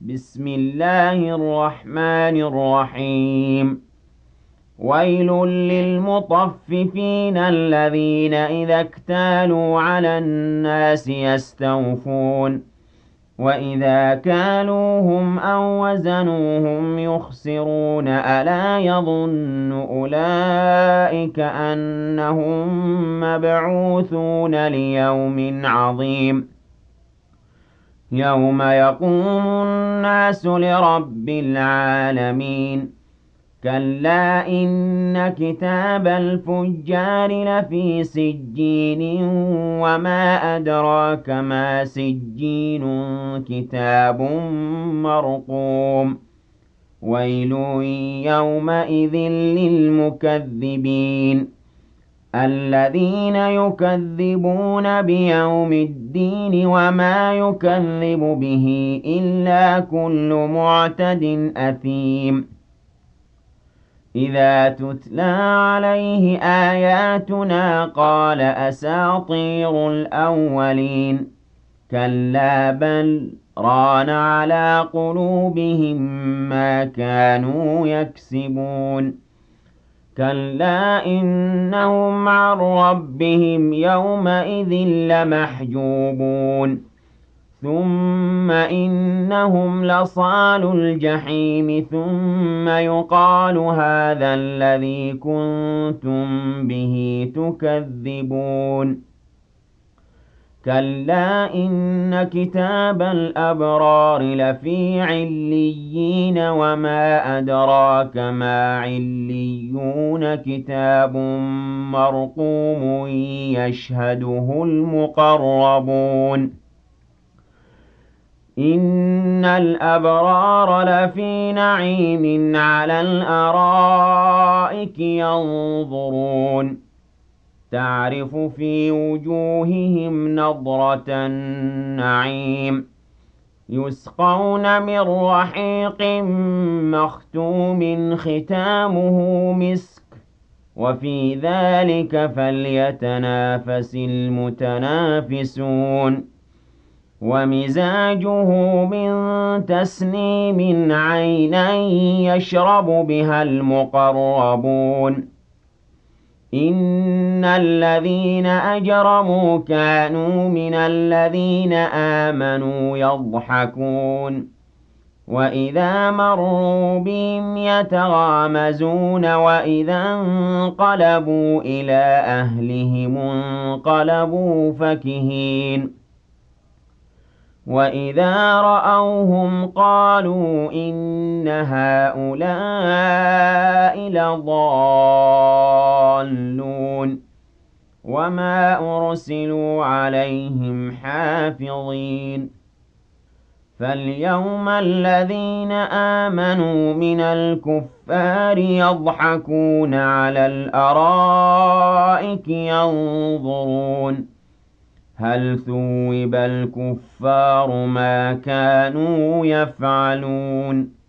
بسم الله الرحمن الرحيم. ويل للمطففين الذين إذا اكتالوا على الناس يستوفون وإذا كالوهم أو وزنوهم يخسرون ألا يظن أولئك أنهم مبعوثون ليوم عظيم يوم يقوم الناس لرب العالمين. كلا إن كتاب الفجار لفي سجين وما أدراك ما سجين كتاب مرقوم ويل يومئذ للمكذبين الذين يكذبون بيوم الدين وما يكذب به إلا كل معتد أثيم إذا تتلى عليه آياتنا قال أساطير الأولين كلا بل ران على قلوبهم ما كانوا يكسبون كلا إنهم عن ربهم يومئذ لمحجوبون ثم إنهم لصالو الجحيم ثم يقال هذا الذي كنتم به تكذبون كلا إن كتاب الأبرار لفي عليين وما أدراك ما عليون كتاب مرقوم يشهده المقربون إن الأبرار لفي نعيم على الأرائك ينظرون تعرف في وجوههم نضرة النعيم يسقون من رحيق مختوم ختامه مسك وفي ذلك فليتنافس المتنافسون ومزاجه من تسنيم عينا يشرب بها المقربون إن الذين أجرموا كانوا من الذين آمنوا يضحكون وإذا مروا بهم يتغامزون وإذا انقلبوا إلى أهلهم انقلبوا فكهين وإذا رأوهم قالوا إن هؤلاء لضالون وما أرسلوا عليهم حافظين فاليوم الذين آمنوا من الكفار يضحكون على الأرائك ينظرون هل ثوب الكفار ما كانوا يفعلون